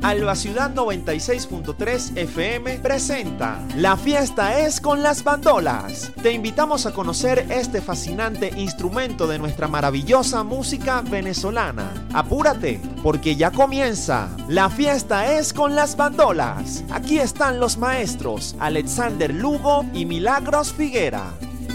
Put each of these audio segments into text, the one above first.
Alba Ciudad 96.3 FM presenta La Fiesta es con las Bandolas. Te invitamos a conocer este fascinante instrumento de nuestra maravillosa música venezolana. Apúrate, porque ya comienza La Fiesta es con las Bandolas. Aquí están los maestros Alexander Lugo y Milagros Figuera.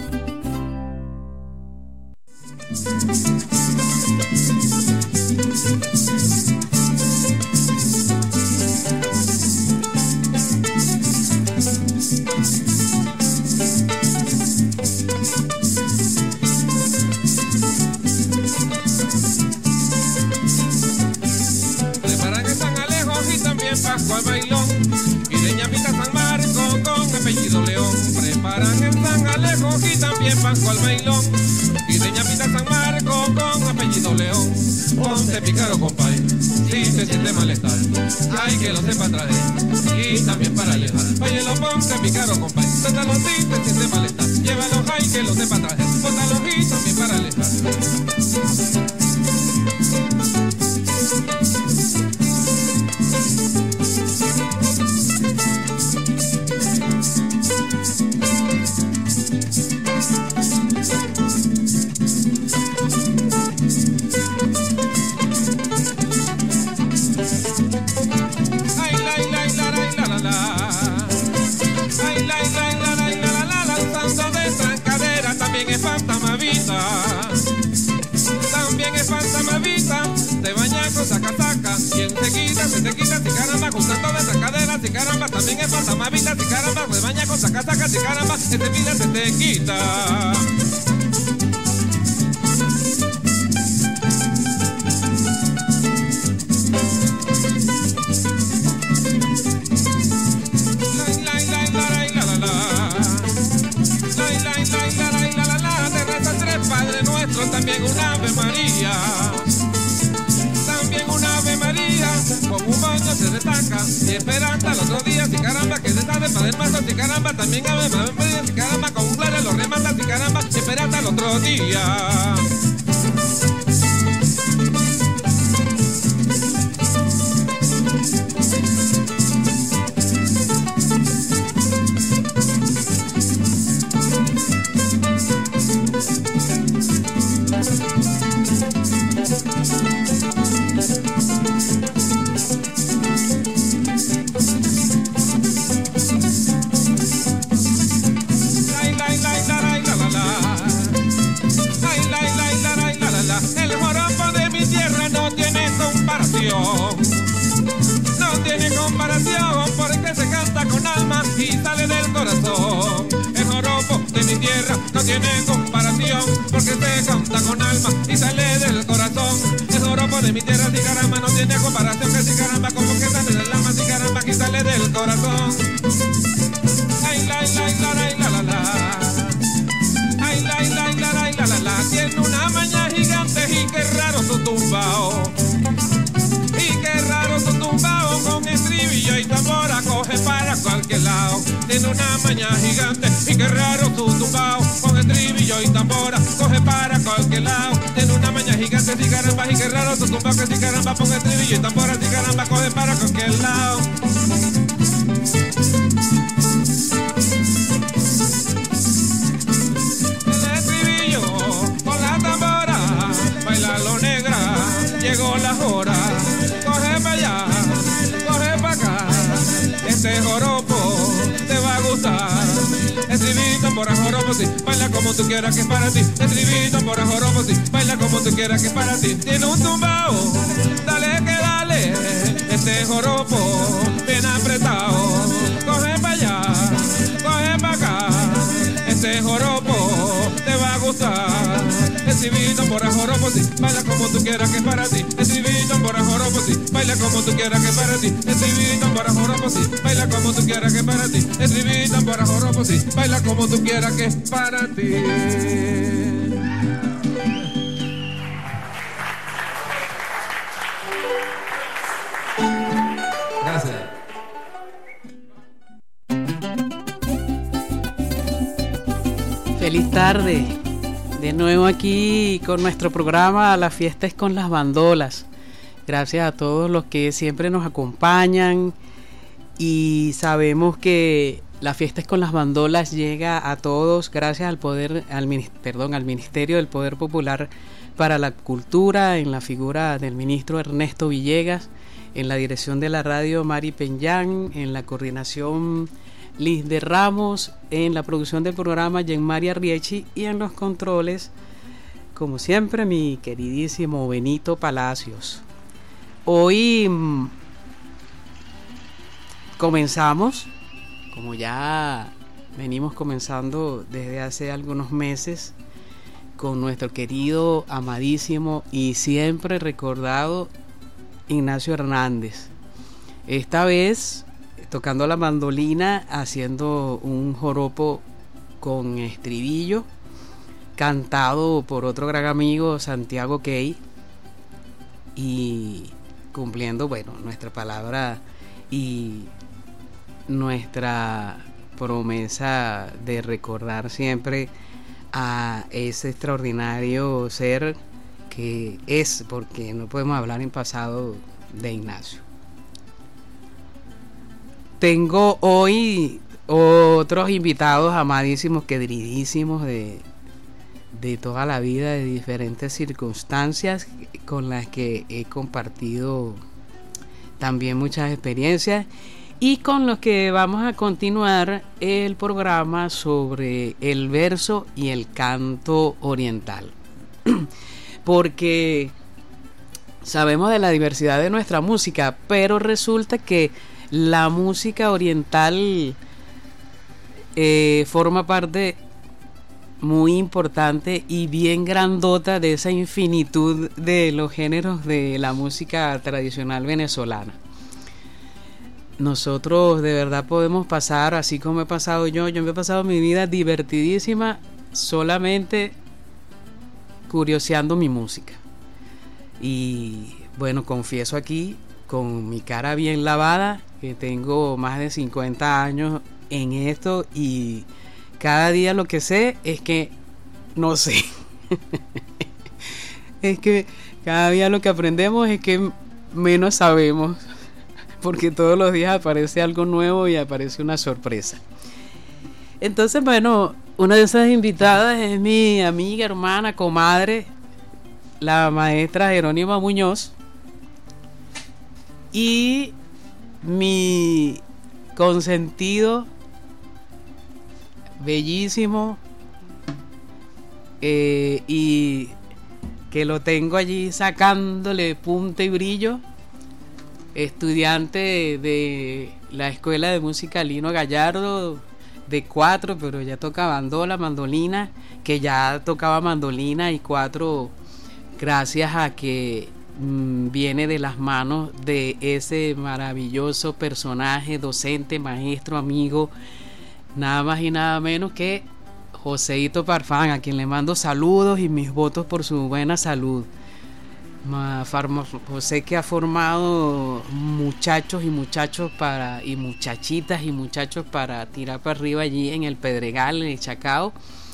Preparan en San Alejo y también Pascual Bailón y de Ñapita San Marco con apellido León. Preparan en San Alejo y también Pascual Bailón y de Ñapita San Marco con apellido León. Ponte pícaro, compay, si te siente malestar, hay que lo sepa traer y también para llevar. Óyelo, ponte pícaro, compay, suéltalo si te siente malestar, llévalo, hay que lo sepa traer, póntalo y también para alejar. También es fantamavita, te bañas con saca-saca y enseguida se te quita, si caramba, gustando de sacadera, si caramba, también es fantamavita, si caramba, te bañas con saca-saca, si caramba, enseguida se te quita. También una Ave María, también una Ave María, con un baño se destaca y espera hasta el otro día, si caramba, que se tarde para el mazo, si caramba, también Ave María, si caramba, con un clare lo remata, si caramba, y espera hasta el otro día. No tiene comparación porque se canta con alma y sale del corazón. El joropo de mi tierra no tiene comparación porque se canta con alma y sale del corazón. El joropo de mi tierra, si caramba, no tiene comparación, que si caramba, como que sale del alma, si caramba, que sale del corazón. Ay, la, la. Ay, la. Tiene una maña gigante y qué raro su tumbao. Con estribillo y tambora coge para cualquier lado. Tiene una maña gigante y qué raro su tumbao. Con estribillo y tambora coge para cualquier lado. Tiene una maña gigante, si caramba, y qué raro su tumbao. Que si caramba, con estribillo y tambora, si caramba, coge para cualquier lado. El estribillo con la tambora, baila lo negra, llegó la hora. Coge para allá, coge para acá, este joropo te va a gustar. Estribito por el joropo, sí, baila como tú quieras que es para ti. Estribito por el joropo, sí, baila como tú quieras que es para ti. Tiene un tumbao, dale que dale, este joropo bien apretado. Coge para allá, coge para acá, este joropo te va a gustar. Estribito por el joropo, sí, baila como tú quieras que es para ti. Estribito por el joropo, sí, baila como tú quieras que es para ti. Estribito por el joropo, sí, baila como tú quieras que es para ti. Estribito por el joropo, sí, baila como tú quieras que es para ti. Gracias. Feliz tarde. De nuevo aquí con nuestro programa La Fiesta es con las Bandolas. Gracias a todos los que siempre nos acompañan, y sabemos que la fiesta es con las bandolas llega a todos gracias al Ministerio del Poder Popular para la Cultura, en la figura del ministro Ernesto Villegas, en la dirección de la radio Mari Peñán, en la coordinación Liz de Ramos, en la producción del programa Jean María Riechi, y en los controles, como siempre, mi queridísimo Benito Palacios. Hoy comenzamos, como ya venimos comenzando desde hace algunos meses, con nuestro querido, amadísimo y siempre recordado Ignacio Hernández. Esta vez tocando la mandolina, haciendo un joropo con estribillo, cantado por otro gran amigo, Santiago Key, y cumpliendo, bueno, nuestra palabra y nuestra promesa de recordar siempre a ese extraordinario ser que es, porque no podemos hablar en pasado de Ignacio. Tengo hoy otros invitados amadísimos, queridísimos de toda la vida, de diferentes circunstancias con las que he compartido también muchas experiencias, y con los que vamos a continuar el programa sobre el verso y el canto oriental. Porque sabemos de la diversidad de nuestra música, pero resulta que la música oriental forma parte muy importante y bien grandota de esa infinitud de los géneros de la música tradicional venezolana. Nosotros de verdad podemos pasar, así como he pasado yo me he pasado mi vida divertidísima solamente curioseando mi música. Y bueno, confieso aquí con mi cara bien lavada que tengo más de 50 años en esto, y cada día lo que sé es que no sé. Es que cada día lo que aprendemos es que menos sabemos, porque todos los días aparece algo nuevo y aparece una sorpresa. Entonces, bueno, una de esas invitadas es mi amiga, hermana, comadre, la maestra Jerónima Muñoz, y mi consentido, bellísimo, y que lo tengo allí sacándole punta y brillo, estudiante de la Escuela de Música Lino Gallardo de 4, pero ya toca bandola, mandolina, que ya tocaba mandolina y 4 gracias a que viene de las manos de ese maravilloso personaje, docente, maestro, amigo, nada más y nada menos que Joseito Parfán, a quien le mando saludos y mis votos por su buena salud. José, que ha formado muchachos y muchachitas y muchachos para tirar para arriba allí en el Pedregal, en el Chacao.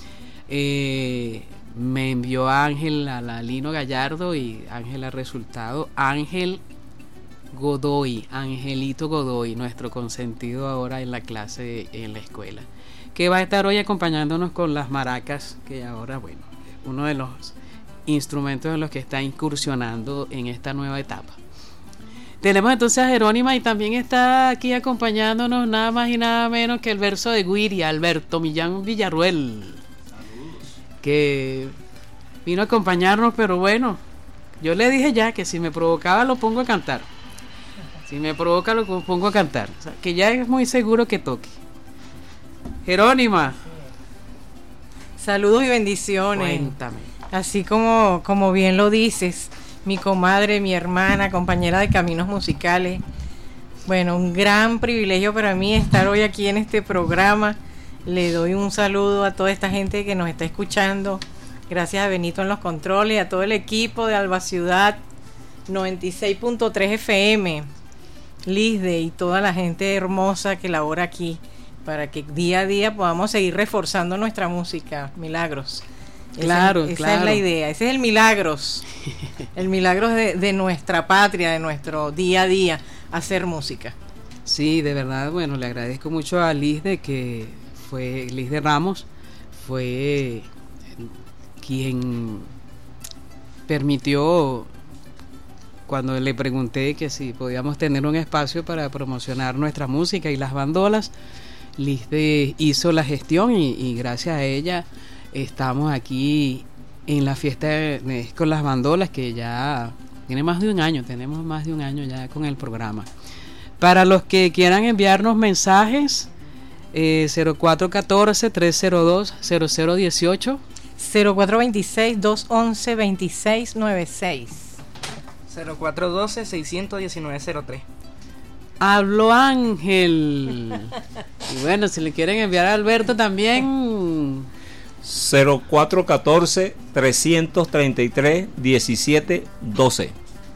Me envió a Ángel a la Lino Gallardo, y Ángel ha resultado Ángel Godoy, Angelito Godoy, nuestro consentido ahora en la clase, en la escuela, que va a estar hoy acompañándonos con las maracas, que ahora, bueno, uno de los instrumentos en los que está incursionando en esta nueva etapa. Tenemos entonces a Jerónima, y también está aquí acompañándonos nada más y nada menos que el verso de Guiri, Alberto Millán Villarruel. Saludos. Que vino a acompañarnos, pero bueno, yo le dije ya que si me provocaba lo pongo a cantar. Si me provoca lo pongo a cantar. O sea, que ya es muy seguro que toque. Jerónima. Saludos y bendiciones. Cuéntame. Así como bien lo dices, mi comadre, mi hermana, compañera de caminos musicales. Bueno, un gran privilegio para mí estar hoy aquí en este programa. Le doy un saludo a toda esta gente que nos está escuchando. Gracias a Benito en los controles, a todo el equipo de Alba Ciudad 96.3 FM, Lisde, y toda la gente hermosa que labora aquí, para que día a día podamos seguir reforzando nuestra música. Milagros. Claro, esa claro. es la idea, ese es el milagros. El milagro de nuestra patria, de nuestro día a día, hacer música. Sí, de verdad, bueno, le agradezco mucho a Liz de Ramos, fue quien permitió, cuando le pregunté que si podíamos tener un espacio para promocionar nuestra música y las bandolas, Liz hizo la gestión y gracias a ella estamos aquí en la fiesta con las bandolas, que ya tiene más de un año, tenemos más de un año ya con el programa. Para los que quieran enviarnos mensajes, 0414-302-0018, 0426-211-2696, 0412-619-03. Hablo Ángel. Y bueno, si le quieren enviar a Alberto también, 0414-333-1712.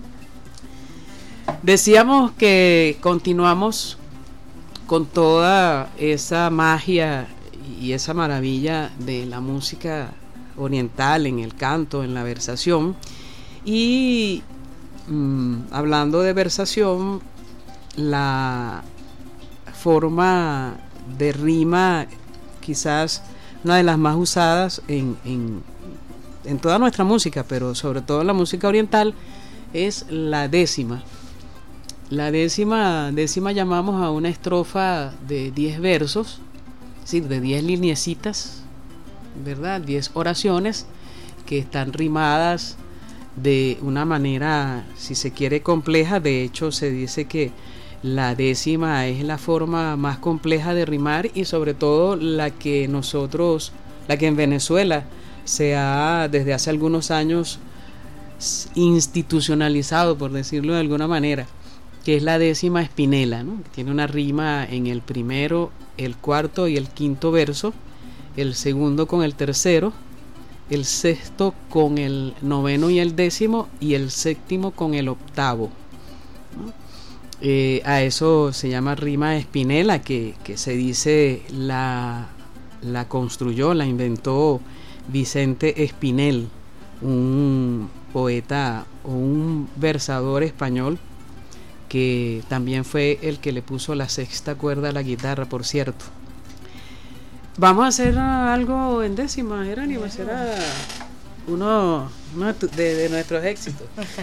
decíamos que continuamos con toda esa magia y esa maravilla de la música oriental, en el canto, en la versación. Y hablando de versación, la forma de rima quizás una de las más usadas en toda nuestra música, pero sobre todo en la música oriental, es la décima. La décima llamamos a una estrofa de 10 versos, es decir, de 10 lineecitas, ¿verdad? 10 oraciones que están rimadas de una manera, si se quiere, compleja. De hecho, se dice que la décima es la forma más compleja de rimar y sobre todo la que en Venezuela se ha desde hace algunos años institucionalizado, por decirlo de alguna manera, que es la décima espinela, ¿no? Tiene una rima en el primero, el cuarto y el quinto verso, el segundo con el tercero, el sexto con el noveno y el décimo, y el séptimo con el octavo, ¿no? A eso se llama rima espinela, que se dice la construyó, la inventó Vicente Espinel, un poeta o un versador español, que también fue el que le puso la sexta cuerda a la guitarra, por cierto. Vamos a hacer algo en décima, Jerónimo, será uno de nuestros éxitos.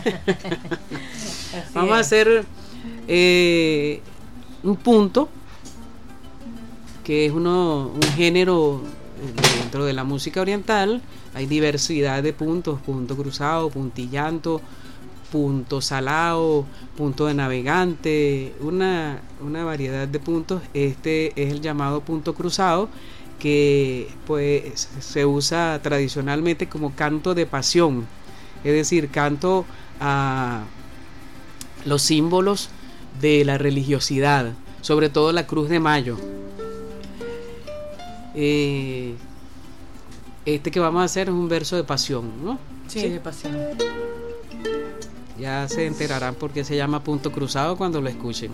Vamos a hacer un punto, que es un género dentro de la música oriental. Hay diversidad de puntos: punto cruzado, puntillanto, punto salado, punto de navegante, una variedad de puntos. Este es el llamado punto cruzado, que pues se usa tradicionalmente como canto de pasión, es decir, canto a los símbolos de la religiosidad, sobre todo la Cruz de Mayo. Este que vamos a hacer es un verso de pasión, ¿no? Sí, de pasión. Ya se enterarán por qué se llama punto cruzado cuando lo escuchen.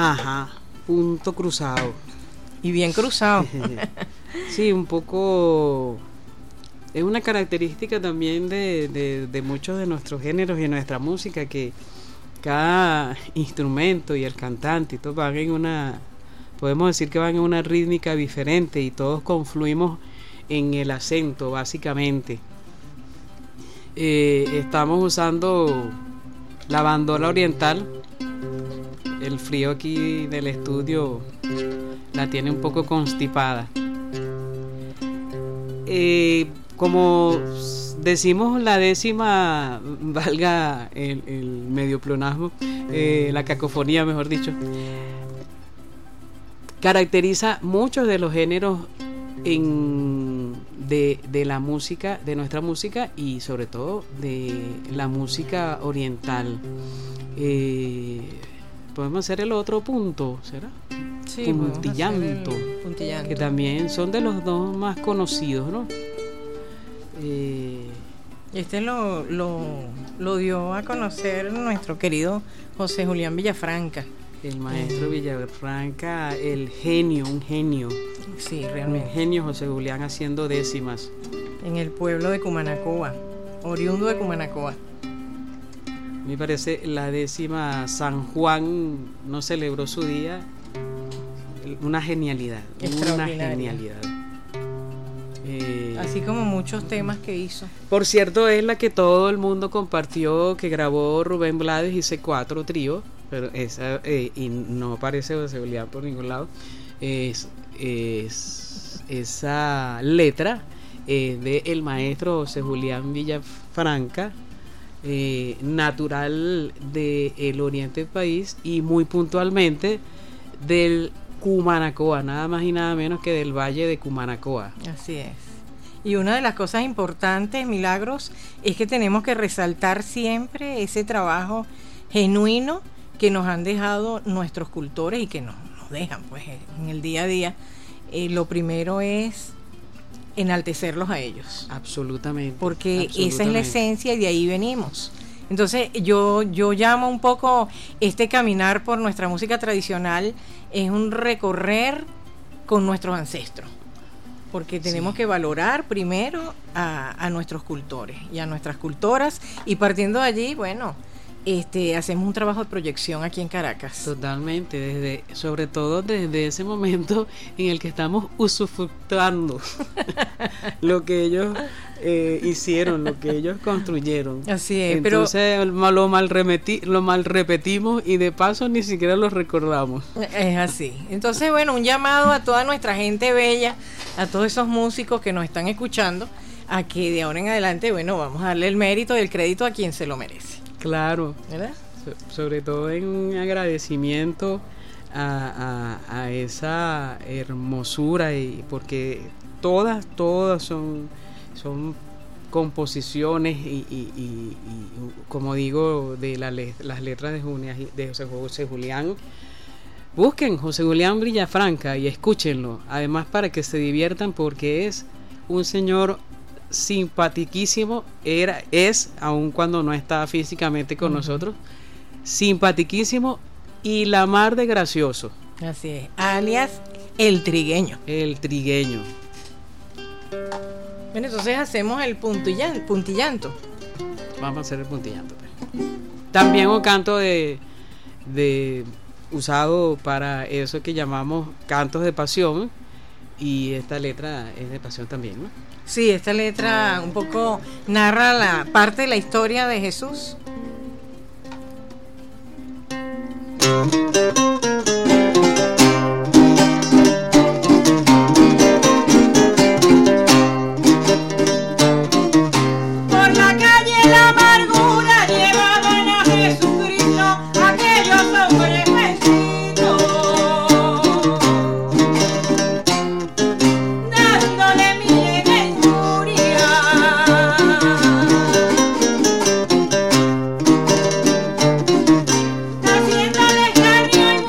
Ajá, punto cruzado. Y bien cruzado. Sí, un poco. Es una característica también de muchos de nuestros géneros y nuestra música, que cada instrumento y el cantante y todo van en una, podemos decir que van en una rítmica diferente y todos confluimos en el acento, básicamente. Estamos usando la bandola oriental. El frío aquí del estudio la tiene un poco constipada. Como decimos la décima, valga el medio pleonasmo, la cacofonía, mejor dicho, caracteriza muchos de los géneros de la música, de nuestra música, y sobre todo de la música oriental. Podemos hacer el otro punto, ¿será? Sí, Puntillanto, puntillanto, que también son de los dos más conocidos, ¿no? Este lo dio a conocer nuestro querido José Julián Villafranca. El maestro Villafranca, el genio, un genio. Sí, Un realmente. genio José Julián haciendo décimas. En el pueblo de Cumanacoa, oriundo de Cumanacoa. Me parece la décima San Juan no celebró su día. Una genialidad. Una Extraordinaria. genialidad. Así como muchos temas que hizo. Por cierto, es la que todo el mundo compartió, que grabó Rubén Blades y C4 Trío, pero esa, y no aparece José Julián por ningún lado. Es esa letra de el maestro José Julián Villafranca, natural del oriente del país y muy puntualmente del Cumanacoa, nada más y nada menos que del valle de Cumanacoa. Así es. Y una de las cosas importantes, Milagros, es que tenemos que resaltar siempre ese trabajo genuino que nos han dejado nuestros cultores y que nos dejan pues en el día a día. Lo primero es enaltecerlos a ellos. Absolutamente. Porque esa es la absolutamente. esencia y de ahí venimos. Entonces yo llamo un poco este caminar por nuestra música tradicional, es un recorrer con nuestros ancestros. Porque tenemos que valorar primero a nuestros cultores y a nuestras cultoras, y partiendo de allí, bueno, hacemos un trabajo de proyección aquí en Caracas. Totalmente, sobre todo desde ese momento en el que estamos usufructuando lo que ellos hicieron, lo que ellos construyeron. Así es, entonces lo mal repetimos y de paso ni siquiera lo recordamos. Es así. Entonces, bueno, un llamado a toda nuestra gente bella, a todos esos músicos que nos están escuchando, a que de ahora en adelante, bueno, vamos a darle el mérito y el crédito a quien se lo merece. Claro, ¿Verdad? sobre todo en un agradecimiento a esa hermosura, y porque todas son composiciones y como digo, de las letras de José Julián. Busquen José Julián Villafranca y escúchenlo, además para que se diviertan, porque es un señor simpatiquísimo, es, aun cuando no está físicamente con nosotros, simpatiquísimo y la mar de gracioso. Así es, alias El Trigueño. El trigueño. Bueno, entonces hacemos el puntillanto. Vamos a hacer el puntillanto, pues. También un canto de usado para eso que llamamos cantos de pasión, y esta letra es de pasión también, ¿no? Sí, esta letra un poco narra la parte de la historia de Jesús. Por la calle la amargura llevaban a Jesucristo aquellos hombres vencidos, dándole miles de injurias, haciéndole daño y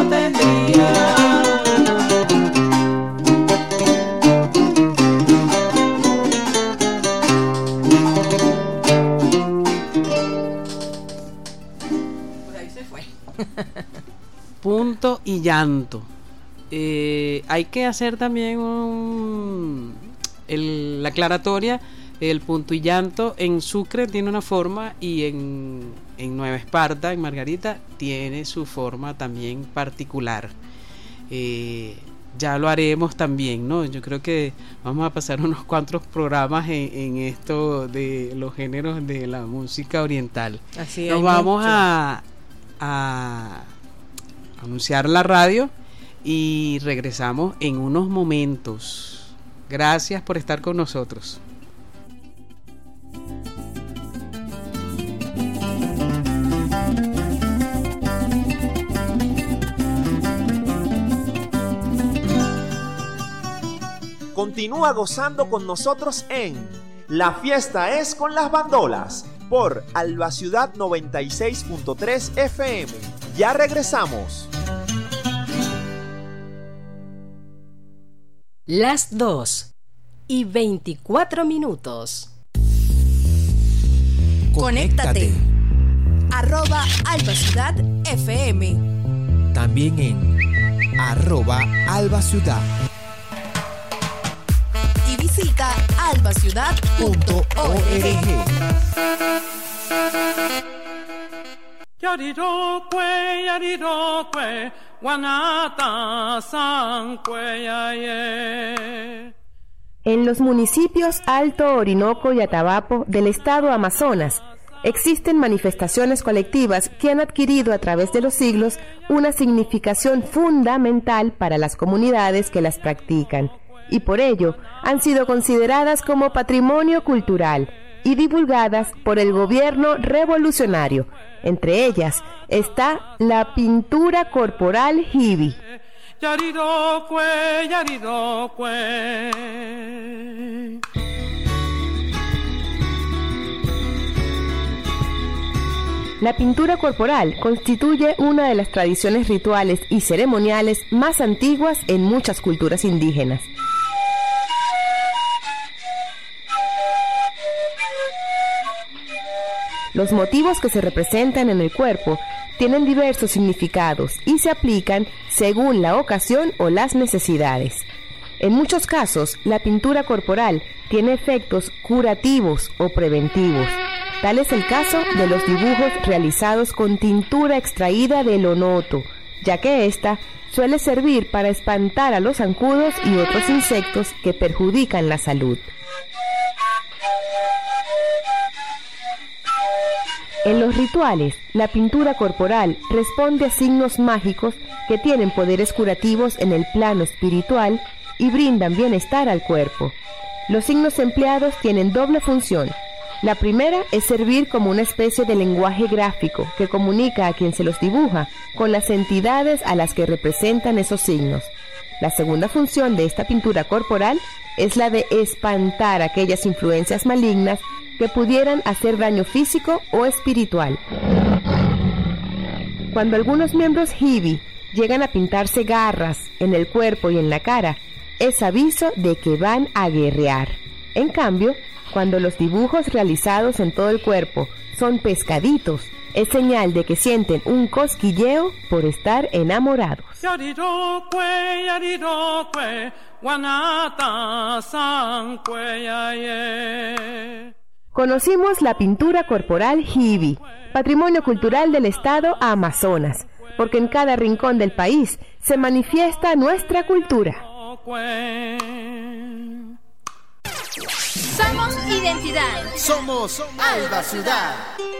no tendría. Punto y llanto. Hay que hacer también la aclaratoria. El punto y llanto en Sucre tiene una forma y en Nueva Esparta, en Margarita, tiene su forma también particular. Ya lo haremos también, ¿no? Yo creo que vamos a pasar unos cuantos programas en esto de los géneros de la música oriental. Así nos vamos a anunciar la radio y regresamos en unos momentos. Gracias por estar con nosotros. Continúa gozando con nosotros en La Fiesta es con las Bandolas por Alba Ciudad 96.3 FM. Ya regresamos. Las 2:24. Conéctate. @Alba Ciudad FM. También en @Alba Ciudad. Y visita albaciudad.org. Yarirokwe, yarirokwe, guanata sankwe, yaye. En los municipios Alto Orinoco y Atabapo del estado Amazonas existen manifestaciones colectivas que han adquirido a través de los siglos una significación fundamental para las comunidades que las practican y por ello han sido consideradas como patrimonio cultural y divulgadas por el gobierno revolucionario. Entre ellas está la pintura corporal Hibi. Yarirokwe, yarirokwe. La pintura corporal constituye una de las tradiciones rituales y ceremoniales más antiguas en muchas culturas indígenas. Los motivos que se representan en el cuerpo tienen diversos significados y se aplican según la ocasión o las necesidades. En muchos casos, la pintura corporal tiene efectos curativos o preventivos. Tal es el caso de los dibujos realizados con tintura extraída del onoto, ya que ésta suele servir para espantar a los zancudos y otros insectos que perjudican la salud. En los rituales, la pintura corporal responde a signos mágicos que tienen poderes curativos en el plano espiritual y brindan bienestar al cuerpo. Los signos empleados tienen doble función. La primera es servir como una especie de lenguaje gráfico que comunica a quien se los dibuja con las entidades a las que representan esos signos. La segunda función de esta pintura corporal es la de espantar aquellas influencias malignas que pudieran hacer daño físico o espiritual. Cuando algunos miembros Hibi llegan a pintarse garras en el cuerpo y en la cara, es aviso de que van a guerrear. En cambio, cuando los dibujos realizados en todo el cuerpo son pescaditos, es señal de que sienten un cosquilleo por estar enamorados. Yarirokwe, yarirokwe, guanata sankwe, yaye. Conocimos la pintura corporal Hibi, patrimonio cultural del estado Amazonas, porque en cada rincón del país se manifiesta nuestra cultura. Somos identidad. Somos Alba Ciudad.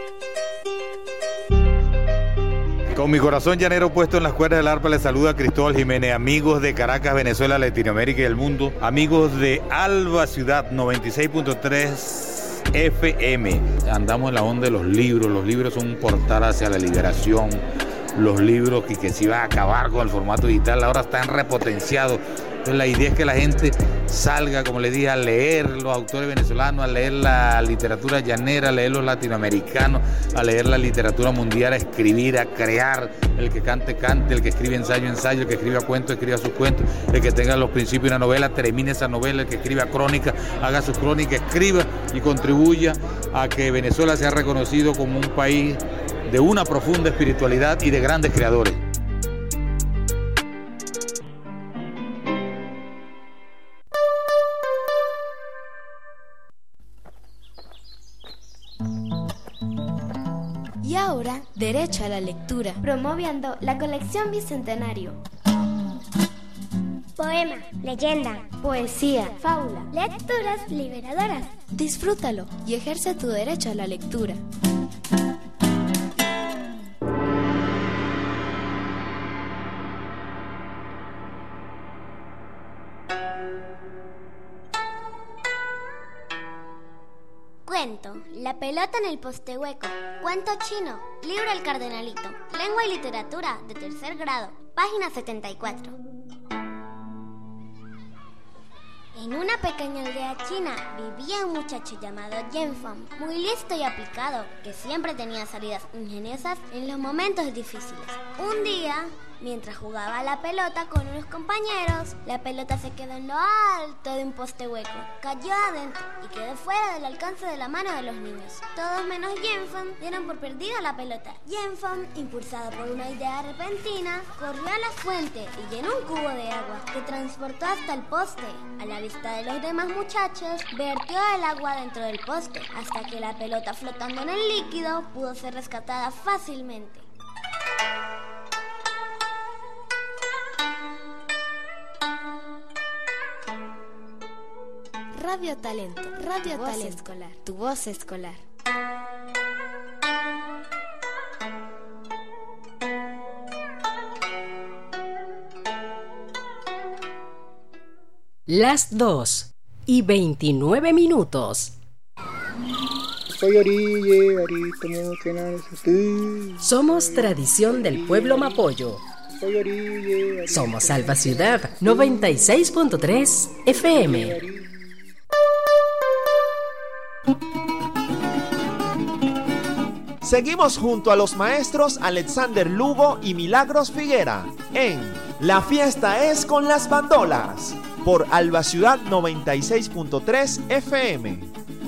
Con mi corazón llanero puesto en las cuerdas del arpa, les saluda Cristóbal Jiménez, amigos de Caracas, Venezuela, Latinoamérica y el mundo, amigos de Alba Ciudad 96.3 FM. Andamos en la onda de los libros son un portal hacia la liberación, los libros y que se iba a acabar con el formato digital, ahora están repotenciados. Entonces la idea es que la gente salga, como les dije, a leer los autores venezolanos, a leer la literatura llanera, a leer los latinoamericanos, a leer la literatura mundial, a escribir, a crear. El que cante, cante, el que escribe ensayo, ensayo, el que escriba cuento, escriba sus cuentos, el que tenga los principios de una novela, termine esa novela, el que escriba crónica, haga sus crónicas, escriba y contribuya a que Venezuela sea reconocido como un país de una profunda espiritualidad y de grandes creadores. Y ahora, derecho a la lectura, promoviendo la colección Bicentenario. Poema, leyenda, Poesía, fábula, lecturas liberadoras. Disfrútalo y ejerce tu derecho a la lectura. Cuento, La pelota en el poste hueco. Cuento chino, libro El Cardenalito. Lengua y literatura de 3er grado, página 74. En una pequeña aldea china vivía un muchacho llamado Yanfeng, muy listo y aplicado, que siempre tenía salidas ingeniosas en los momentos difíciles. Un día, mientras jugaba a la pelota con unos compañeros, la pelota se quedó en lo alto de un poste hueco, cayó adentro y quedó fuera del alcance de la mano de los niños. Todos menos Yanfeng dieron por perdida la pelota. Yanfeng, impulsado por una idea repentina, corrió a la fuente y llenó un cubo de agua que transportó hasta el poste. A la vista de los demás muchachos, vertió el agua dentro del poste, hasta que la pelota flotando en el líquido pudo ser rescatada fácilmente. Radio Talento, Radio Talento escolar, tu voz escolar. Las 2:29. Somos tradición del pueblo mapoyo. Somos Alba Ciudad 96.3 FM. Seguimos junto a los maestros Alexander Lugo y Milagros Figuera en La Fiesta es con las Bandolas por Alba Ciudad 96.3 FM.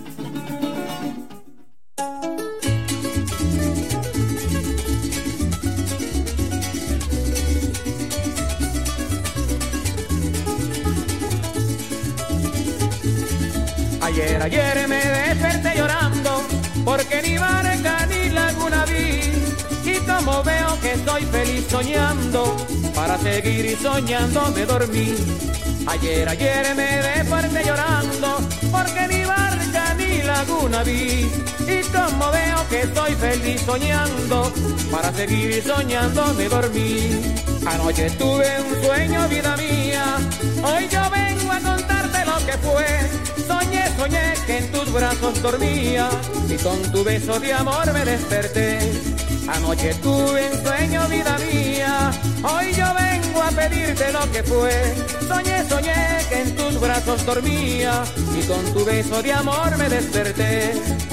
Ayer me desperté llorando porque ni barca ni laguna vi, y como veo que estoy feliz soñando, para seguir soñando me dormí. Ayer me desperté llorando porque ni barca ni laguna vi, y como veo que estoy feliz soñando, para seguir soñando me dormí. Anoche tuve un sueño, vida mía, hoy yo vengo a contarte lo que fue. Soñé que en tus brazos dormía y con tu beso de amor me desperté. Anoche tuve un sueño, vida mía, hoy yo vengo a pedirte lo que fue. Soñé que en tus brazos dormía y con tu beso de amor me desperté.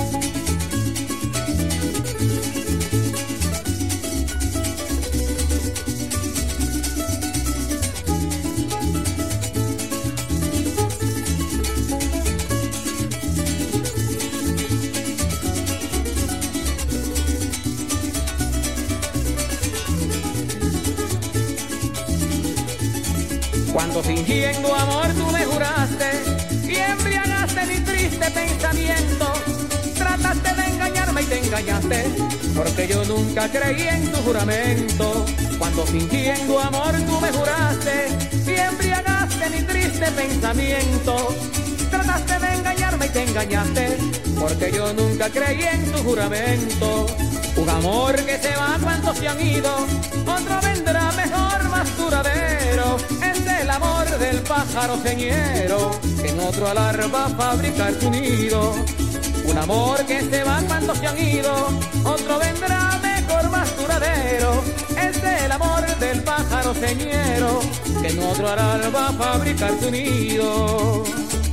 Cuando fingiendo amor tú me juraste y embriagaste mi triste pensamiento, trataste de engañarme y te engañaste, porque yo nunca creí en tu juramento. Cuando fingiendo amor tú me juraste y embriagaste mi triste pensamiento, trataste de engañarme y te engañaste, porque yo nunca creí en tu juramento. Un amor que se va cuando se han ido, otro vendrá mejor, más duradero. Es el amor del pájaro señero, que en otro alar va a fabricar su nido. Un amor que se va cuando se han ido, otro vendrá mejor, más duradero. verdadero es el amor del pájaro señero, que en otro aral va a fabricar su nido.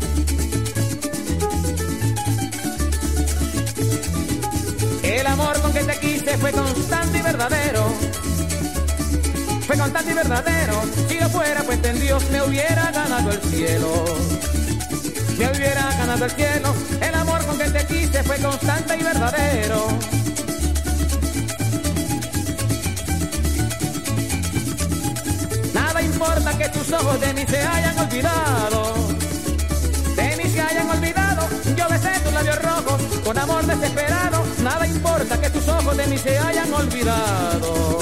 El amor con que te quise fue constante y verdadero. Fue constante y verdadero. Si no fuera pues en Dios me hubiera ganado el cielo. Me hubiera ganado el cielo. El amor con que te quise fue constante y verdadero. Nada importa que tus ojos de mí se hayan olvidado. De mí se hayan olvidado. Yo besé tus labios rojos con amor desesperado. Nada importa que tus ojos de mí se hayan olvidado.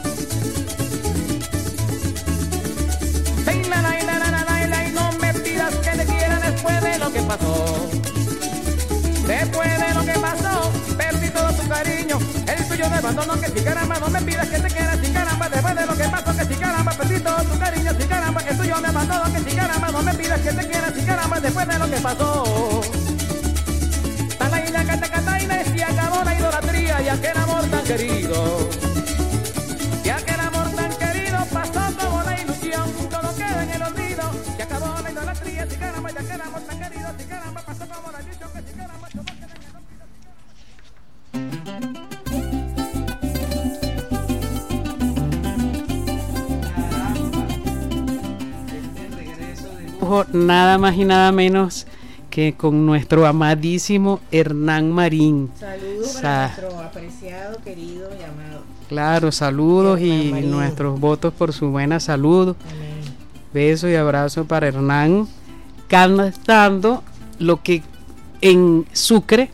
No me pidas que te quiera después de lo que pasó. Después de lo que pasó, perdí todo tu cariño. El tuyo me abandonó, que si caramba, no me pidas que te quiera, si caramba, después de lo que pasó, que si caramba, perdí todo tu cariño, si caramba, el tuyo me abandonó, que si caramba, no me pidas que te quiera, si caramba, después de lo que pasó. Talaina, catacataina, y acabó la idolatría y aquel amor tan querido. Y aquel amor tan querido pasó como la ilusión, todo queda en el olvido. Y acabó la idolatría, si caramba, y aquel amor tan querido, si caramba, pasó como la ilusión, que si caramba, todo queda en el olvido. Nada más y nada menos que con nuestro amadísimo Hernán Marín. Saludos para nuestro apreciado, querido y amado. Claro, saludos y Marín. Nuestros votos por su buena salud. Amén. Beso y abrazo para Hernán, cantando lo que en Sucre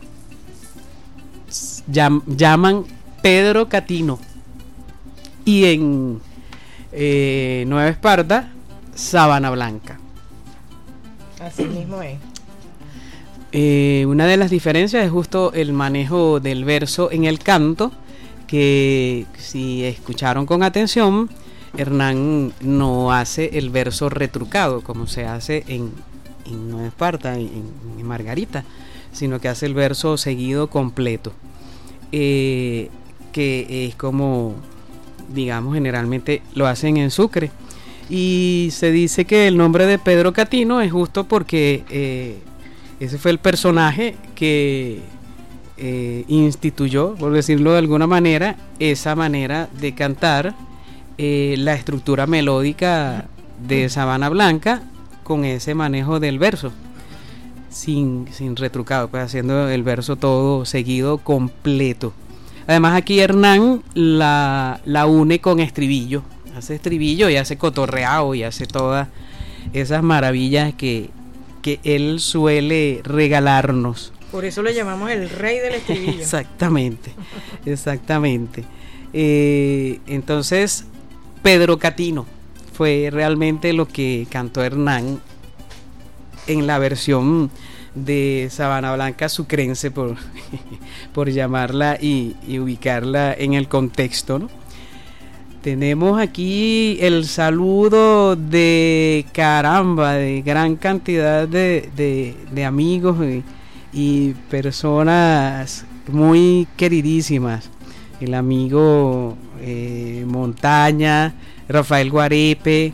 llaman Pedro Catino y en Nueva Esparta Sabana Blanca. Así mismo es. Una de las diferencias es justo el manejo del verso en el canto, que si escucharon con atención, Hernán no hace el verso retrucado como se hace en Nueva Esparta, en Margarita, sino que hace el verso seguido completo, que es como, digamos, generalmente lo hacen en Sucre. Y se dice que el nombre de Pedro Catino es justo porque ese fue el personaje que instituyó, por decirlo de alguna manera, esa manera de cantar la estructura melódica de Sabana Blanca con ese manejo del verso, sin retrucado, pues haciendo el verso todo seguido completo. Además aquí Hernán la une con estribillo. Hace estribillo y hace cotorreado y hace todas esas maravillas que él suele regalarnos. Por eso le llamamos el rey del estribillo. Exactamente, exactamente. Entonces, Pedro Catino fue realmente lo que cantó Hernán en la versión de Sabana Blanca sucrense, por llamarla y ubicarla en el contexto, ¿no? Tenemos aquí el saludo de caramba, de gran cantidad de amigos y personas muy queridísimas. El amigo Montaña, Rafael Guarepe,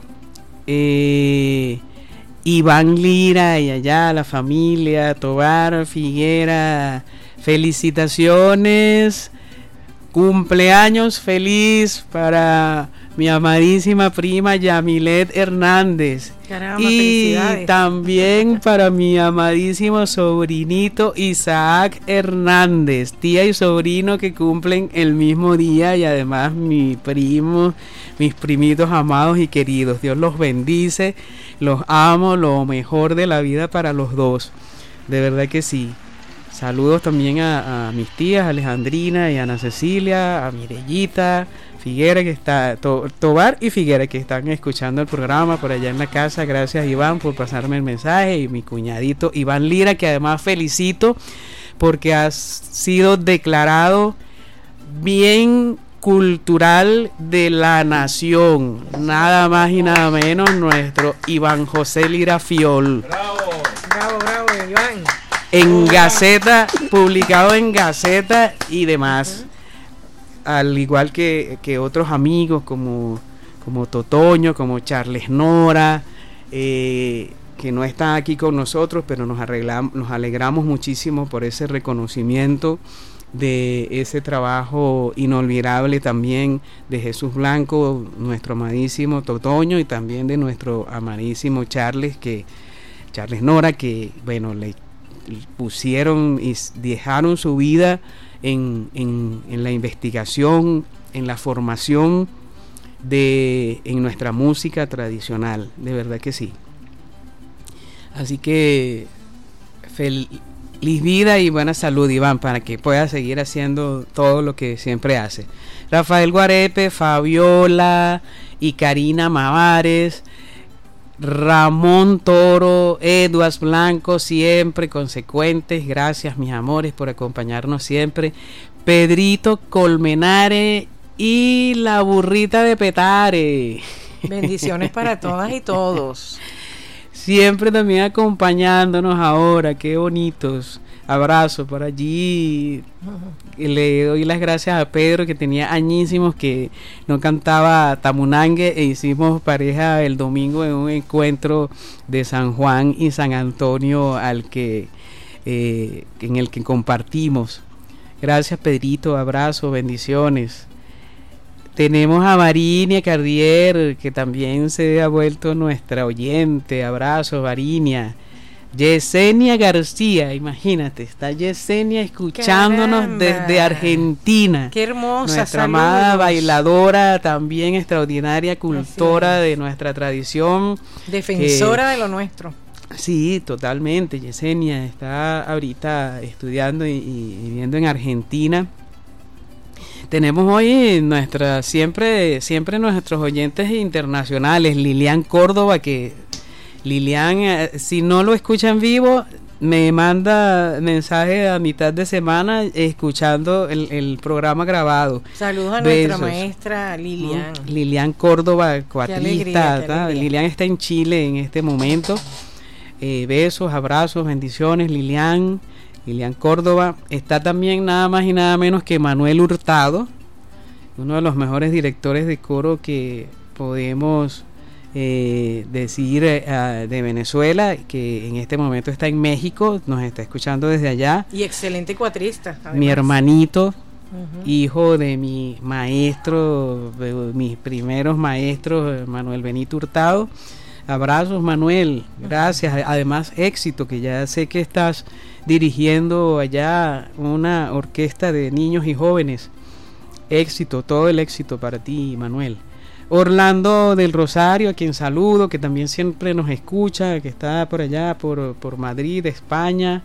Iván Lira y allá la familia, Tobar Figuera, felicitaciones. Cumpleaños feliz para mi amadísima prima Yamilet Hernández. Caramba, y felicidades. También para mi amadísimo sobrinito Isaac Hernández, tía y sobrino que cumplen el mismo día, y además mis primitos amados y queridos. Dios los bendice, los amo, lo mejor de la vida para los dos, de verdad que sí. Saludos también a mis tías Alejandrina y Ana Cecilia, a Mirellita Figuera, que está Tobar y Figuera, que están escuchando el programa por allá en la casa. Gracias, Iván, por pasarme el mensaje, y mi cuñadito Iván Lira, que además felicito porque has sido declarado bien cultural de la nación, nada más y nada menos, nuestro Iván José Lira Fiol. Bravo, Iván. En Gaceta, publicado en Gaceta y demás. al igual que otros amigos como Totoño, como Charles Nora, que no está aquí con nosotros, pero nos alegramos muchísimo por ese reconocimiento de ese trabajo inolvidable también de Jesús Blanco, nuestro amadísimo Totoño, y también de nuestro amadísimo Charles Nora, que bueno, le pusieron y dejaron su vida en la investigación, en la formación en nuestra música tradicional, de verdad que sí. Así que feliz vida y buena salud, Iván, para que pueda seguir haciendo todo lo que siempre hace. Rafael Guarepe, Fabiola y Karina Mavares, Ramón Toro, Eduas Blanco, siempre consecuentes. Gracias, mis amores, por acompañarnos siempre. Pedrito Colmenare y la burrita de Petare. Bendiciones para todas y todos. Siempre también acompañándonos ahora, qué bonitos. Abrazos por allí. Le doy las gracias a Pedro, que tenía añísimos que no cantaba Tamunangue, e hicimos pareja el domingo en un encuentro de San Juan y San Antonio en el que compartimos. Gracias, Pedrito, abrazos, bendiciones. Tenemos a Varinia Cardier, que también se ha vuelto nuestra oyente. Abrazos, Varinia. Yesenia García, imagínate, está Yesenia escuchándonos. ¡Caramba! Desde Argentina. Qué hermosa. Nuestra amada bailadora, también extraordinaria cultora de nuestra tradición. Defensora de lo nuestro. Sí, totalmente. Yesenia está ahorita estudiando y viviendo en Argentina. Tenemos hoy siempre nuestros oyentes internacionales. Lilian Córdoba, que Lilian, si no lo escucha en vivo, me manda mensaje a mitad de semana escuchando el programa grabado. Saludos a nuestra maestra Lilian. Lilian Córdoba, cuatrista. Qué alegría. Lilian está en Chile en este momento. Besos, abrazos, bendiciones, Lilian Córdoba. Está también nada más y nada menos que Manuel Hurtado, uno de los mejores directores de coro que podemos decir de Venezuela, que en este momento está en México, nos está escuchando desde allá. Y excelente cuatrista, además. Mi hermanito, hijo de mi maestro, de mis primeros maestros, Manuel Benito Hurtado. Abrazos, Manuel, gracias. Además, éxito, que ya sé que estás dirigiendo allá una orquesta de niños y jóvenes. Éxito, todo el éxito para ti, Manuel. Orlando del Rosario, a quien saludo, que también siempre nos escucha, que está por allá, por Madrid, España.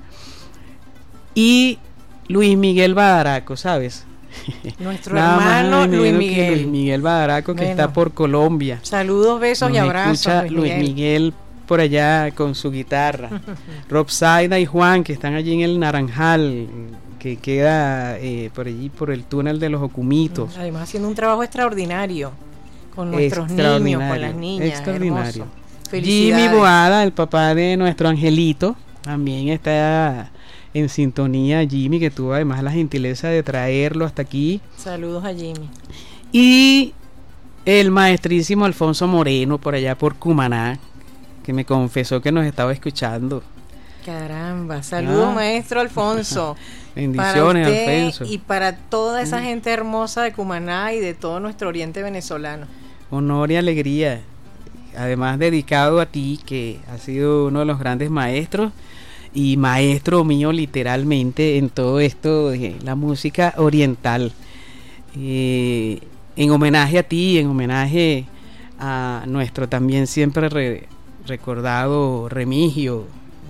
Y Luis Miguel Badaraco, ¿sabes? Nuestro hermano Luis Miguel. Luis Miguel Badaraco, que está por Colombia. Saludos, besos y abrazos. Luis Miguel por allá con su guitarra. Rob Saida y Juan, que están allí en el Naranjal, que queda por allí por el túnel de los Ocumitos. Además, haciendo un trabajo extraordinario con nuestros niños, con las niñas. Extraordinario. Jimmy Boada, el papá de nuestro Angelito, también está en sintonía. Jimmy, que tuvo además la gentileza de traerlo hasta aquí. Saludos a Jimmy. Y el maestrísimo Alfonso Moreno, por allá por Cumaná, que me confesó que nos estaba escuchando. Caramba, saludos, maestro Alfonso. Bendiciones, para usted Alfonso. Y para toda esa gente hermosa de Cumaná y de todo nuestro oriente venezolano. Honor y alegría, además dedicado a ti, que has sido uno de los grandes maestros y maestro mío literalmente en todo esto de la música oriental. En homenaje a ti, en homenaje a nuestro también siempre recordado Remigio,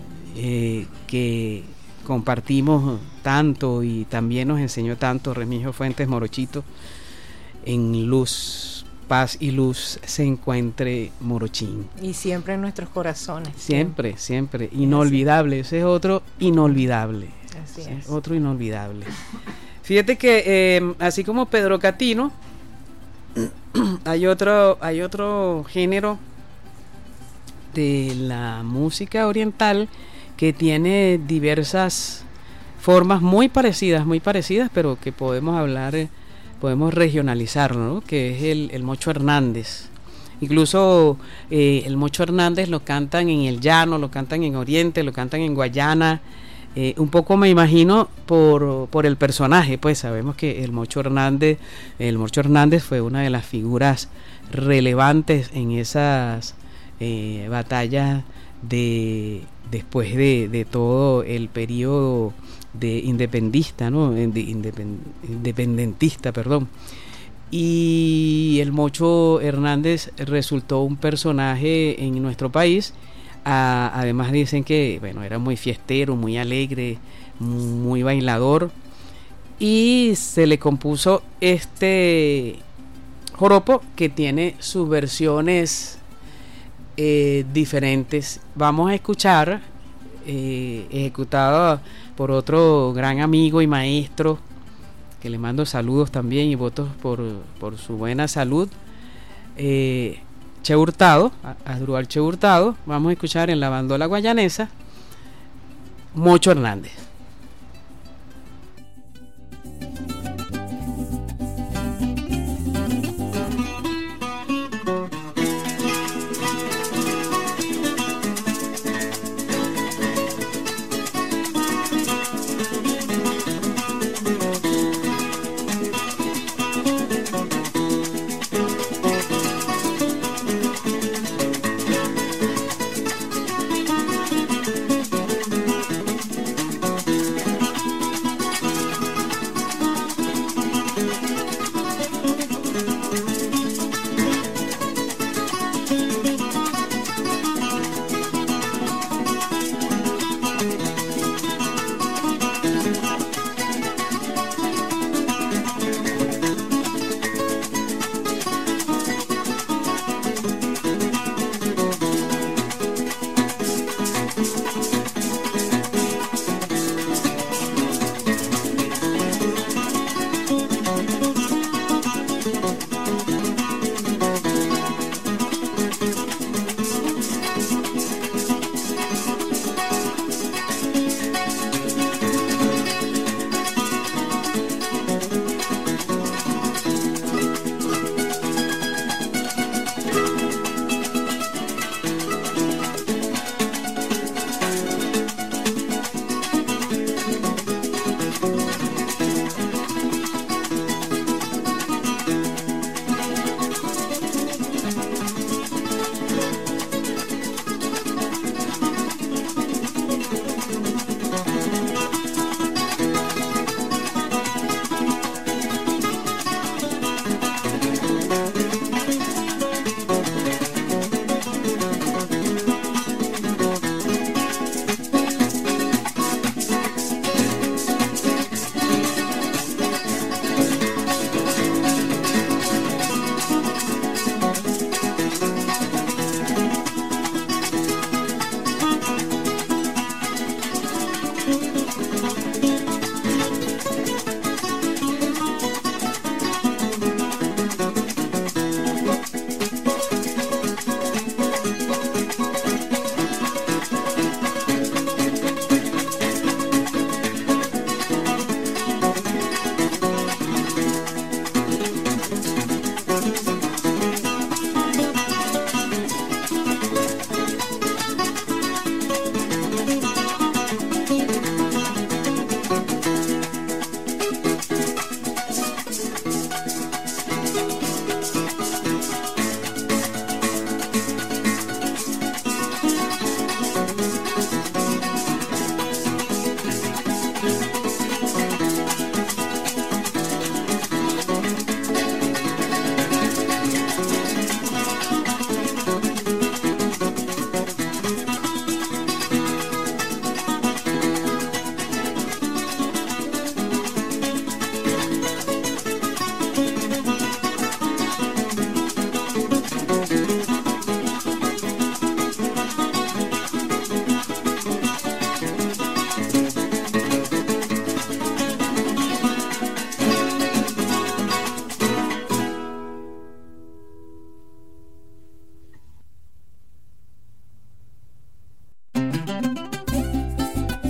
que compartimos tanto y también nos enseñó tanto, Remigio Fuentes Morochito. En luz, paz y luz se encuentre Morochín. Y siempre en nuestros corazones. Siempre, siempre. Inolvidable. Ese es otro inolvidable. Así es. Otro inolvidable. Fíjate que así como Pedro Catino, hay otro género de la música oriental que tiene diversas formas muy parecidas, pero que podemos hablar podemos regionalizarlo, ¿no? Que es el Mocho Hernández. Incluso el Mocho Hernández lo cantan en el llano, lo cantan en Oriente, lo cantan en Guayana. Un poco me imagino por el personaje, pues sabemos que el Mocho Hernández fue una de las figuras relevantes en esas batallas después de todo el periodo de independentista, ¿no? Independentista, perdón. Y el Mocho Hernández resultó un personaje en nuestro país. Además dicen que, bueno, era muy fiestero, muy alegre, muy bailador, y se le compuso este joropo que tiene sus versiones diferentes. Vamos a escuchar ejecutado por otro gran amigo y maestro, que le mando saludos también y votos por su buena salud, Che Hurtado, Asdrúbal Che Hurtado. Vamos a escuchar en la bandola guayanesa Mocho Hernández.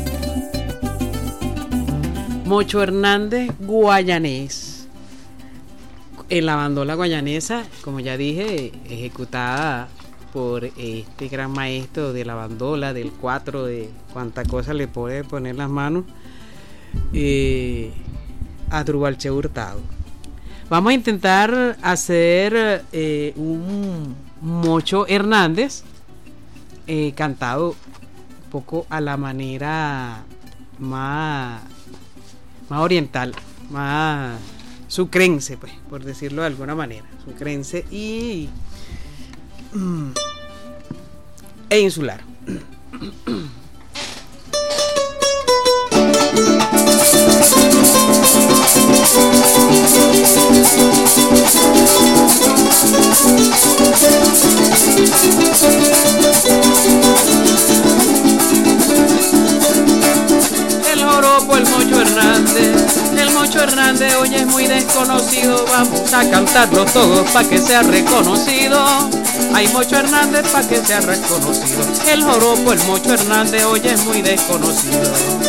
Mocho Hernández guayanés. en la bandola guayanesa, como ya dije, ejecutada por este gran maestro de la bandola, del cuatro, de cuánta cosa le puede poner las manos, Asdrúbal Che Hurtado. Vamos a intentar hacer un Mocho Hernández cantado un poco a la manera más oriental, más sucrense, pues, por decirlo de alguna manera, sucrense e insular. El joropo, el Mocho Hernández hoy es muy desconocido, vamos a cantarlo todos pa' que sea reconocido. Ay, Mocho Hernández pa' que sea reconocido. El joropo, el Mocho Hernández hoy es muy desconocido.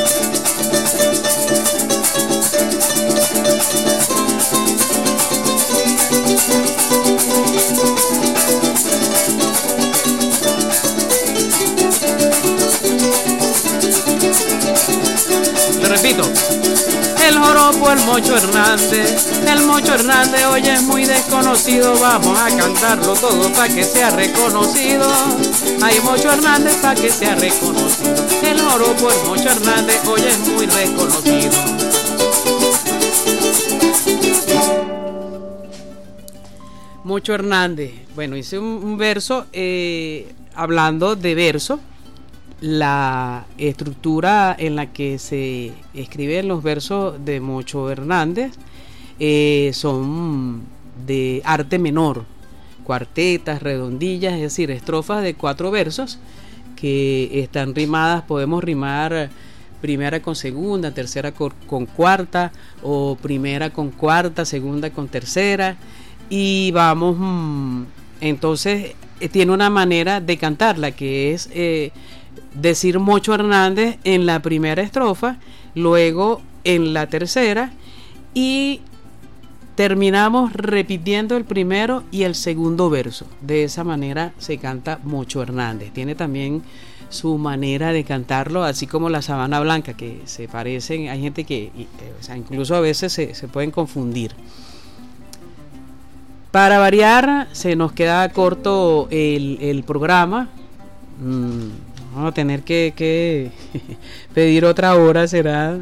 Le repito, el joropo, el Mocho Hernández hoy es muy desconocido, vamos a cantarlo todo pa' que sea reconocido. Ay, Mocho Hernández pa' que sea reconocido. El joropo, el Mocho Hernández hoy es muy reconocido. Mocho Hernández, bueno, hice un verso hablando de verso. La estructura en la que se escriben los versos de Mocho Hernández son de arte menor, cuartetas, redondillas, es decir, estrofas de 4 versos que están rimadas. Podemos rimar primera con segunda, tercera con cuarta, o primera con cuarta, segunda con tercera, y vamos, entonces tiene una manera de cantarla que es decir Mocho Hernández en la primera estrofa, luego en la tercera, y terminamos repitiendo el primero y el segundo verso. De esa manera se canta Mocho Hernández. Tiene también su manera de cantarlo, así como la Sabana Blanca, que se parecen. Hay gente que o sea, incluso a veces se pueden confundir. Para variar, se nos queda corto el programa. Vamos a tener que pedir otra hora, será,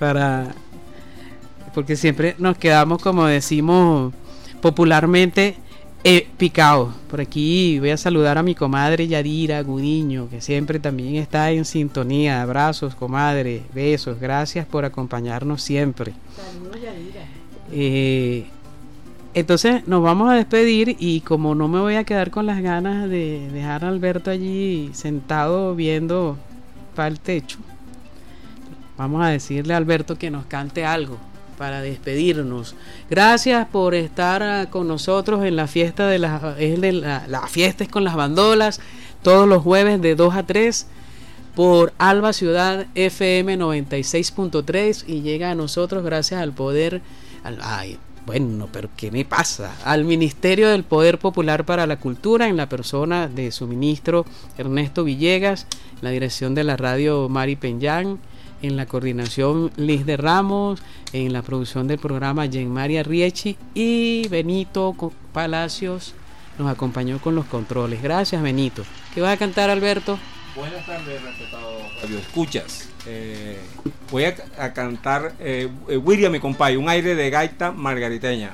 porque siempre nos quedamos, como decimos popularmente, picados. Por aquí voy a saludar a mi comadre Yadira Gudiño, que siempre también está en sintonía. Abrazos, comadre, besos, gracias por acompañarnos siempre. Saludos, Yadira. Entonces nos vamos a despedir, y como no me voy a quedar con las ganas de dejar a Alberto allí sentado viendo para el techo, vamos a decirle a Alberto que nos cante algo para despedirnos. Gracias por estar con nosotros en la fiesta de la fiesta es con las bandolas, todos los jueves de 2 a 3 por Alba Ciudad FM 96.3, y llega a nosotros gracias al poder bueno, pero ¿qué me pasa? Al Ministerio del Poder Popular para la Cultura, en la persona de su ministro Ernesto Villegas, la dirección de la radio Mari Peñán, en la coordinación Liz de Ramos, en la producción del programa Jen María Riechi, y Benito Palacios nos acompañó con los controles. Gracias, Benito. ¿Qué vas a cantar, Alberto? Buenas tardes, respetados radioescuchas. Voy a cantar William, mi compay, un aire de gaita margariteña.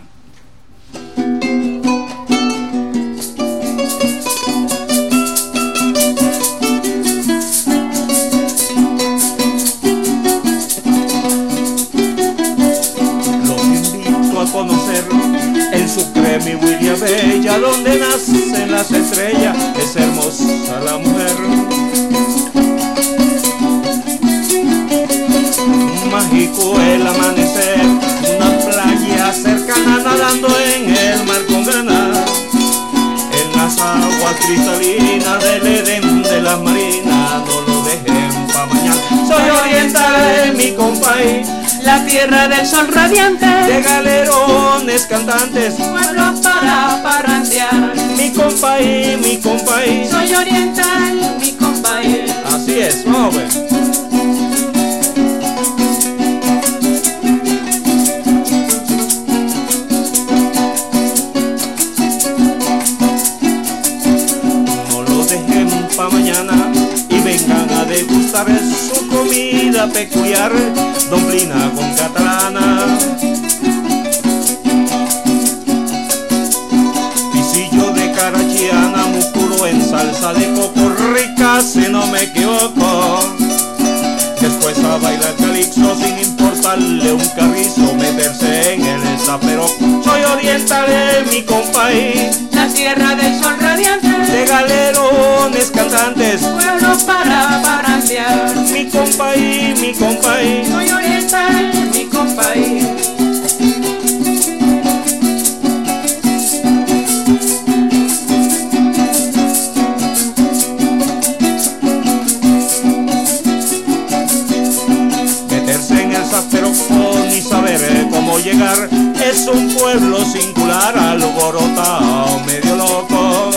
Los invito a conocer en Sucre, mi William Bella, donde nacen las estrellas, es hermosa la mujer. Mágico el amanecer, una playa cercana nadando en el mar con granada, en las aguas cristalinas del Edén de las marinas, no lo dejen pa' mañana. Soy oriental, mi compay, la tierra del sol radiante, de galerones cantantes, pueblos para parrandear. Mi compaí, soy oriental, mi compaí. Así es, joven. No lo dejen pa' mañana y vengan a degustar su comida peculiar, domplina con catalana, pisillo de carachiana, músculo en salsa de coco rica, si no me equivoco. Después a bailar calixto sin importarle un carrizo, meterse en el zapero. Soy oriental en mi compaí, la tierra del sol radiante, de galerones cantantes, pueblos para parrandear. Mi compaí, soy oriental, mi compaí. Meterse en el zapero ni saber cómo llegar, es un pueblo singular, alborotado, medio loco.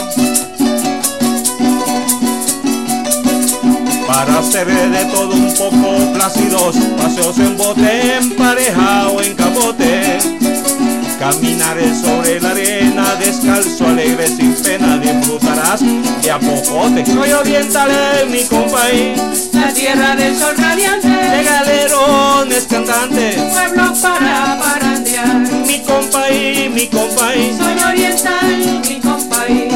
Para hacer de todo un poco plácidos, paseos en bote, en pareja o en capote. Caminar sobre la arena descalzo, alegre, sin pena, disfrutarás de a popote. Soy oriental en mi compaí, la tierra del sol radiante, de galerones cantantes, pueblos para parrandear. Mi compaí, soy oriental, mi compaí.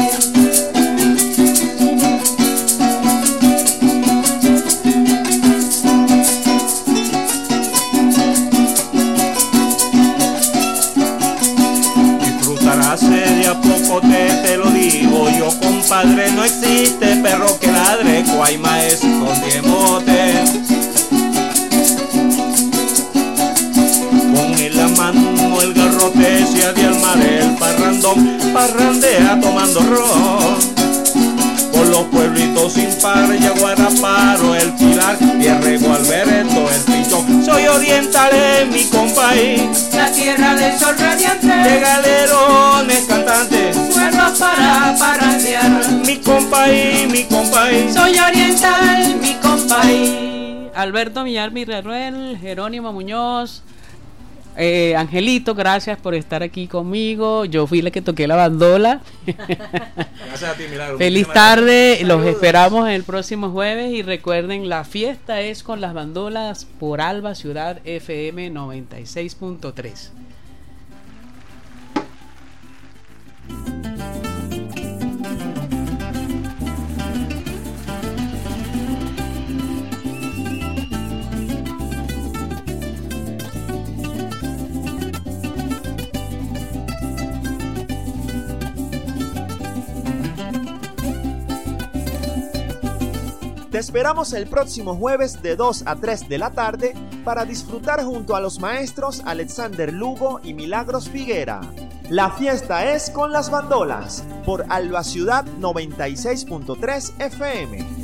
De a poco te lo digo yo, compadre, no existe perro que ladre, Guayma es con diemote. Con en la mano el garrote, se de al mar el parrandón, parrandea tomando ron. Por los pueblitos sin par, Yaguaraparo, el Pilar, Pierrego, Alberto, el Pichón. Soy oriental en mi compaí, la tierra del sol radiante, de galerones cantantes, pueblos para parrandear. Mi compaí, soy oriental, mi compaí. Alberto Millar Villarruel, Jerónimo Muñoz, Angelito, gracias por estar aquí conmigo. Yo fui la que toqué la bandola. Gracias a ti, Milagro. Feliz tarde, los esperamos el próximo jueves y recuerden, la fiesta es con las bandolas por Alba Ciudad FM 96.3. Te esperamos el próximo jueves de 2 a 3 de la tarde para disfrutar junto a los maestros Alexander Lugo y Milagros Figuera. La fiesta es con las bandolas por Alba Ciudad 96.3 FM.